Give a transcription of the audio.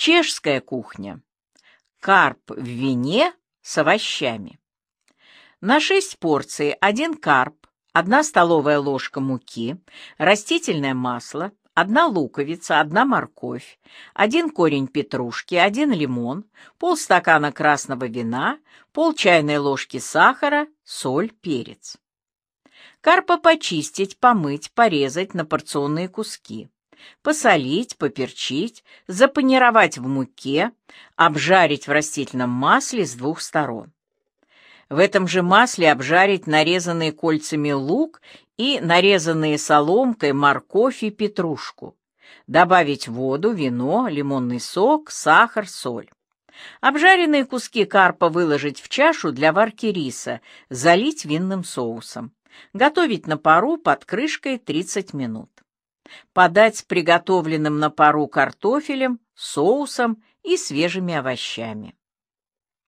Чешская кухня. Карп в вине с овощами. На 6 порций 1 карп, 1 столовая ложка муки, растительное масло, 1 луковица, 1 морковь, 1 корень петрушки, 1 лимон, полстакана красного вина, пол чайной ложки сахара, соль, перец. Карпа почистить, помыть, порезать на порционные куски. Посолить, поперчить, запанировать в муке, обжарить в растительном масле с 2 сторон. В этом же масле обжарить нарезанные кольцами лук и нарезанные соломкой морковь и петрушку. Добавить воду, вино, лимонный сок, сахар, соль. Обжаренные куски карпа выложить в чашу для варки риса, залить винным соусом. Готовить на пару под крышкой 30 минут. Подать с приготовленным на пару картофелем, соусом и свежими овощами.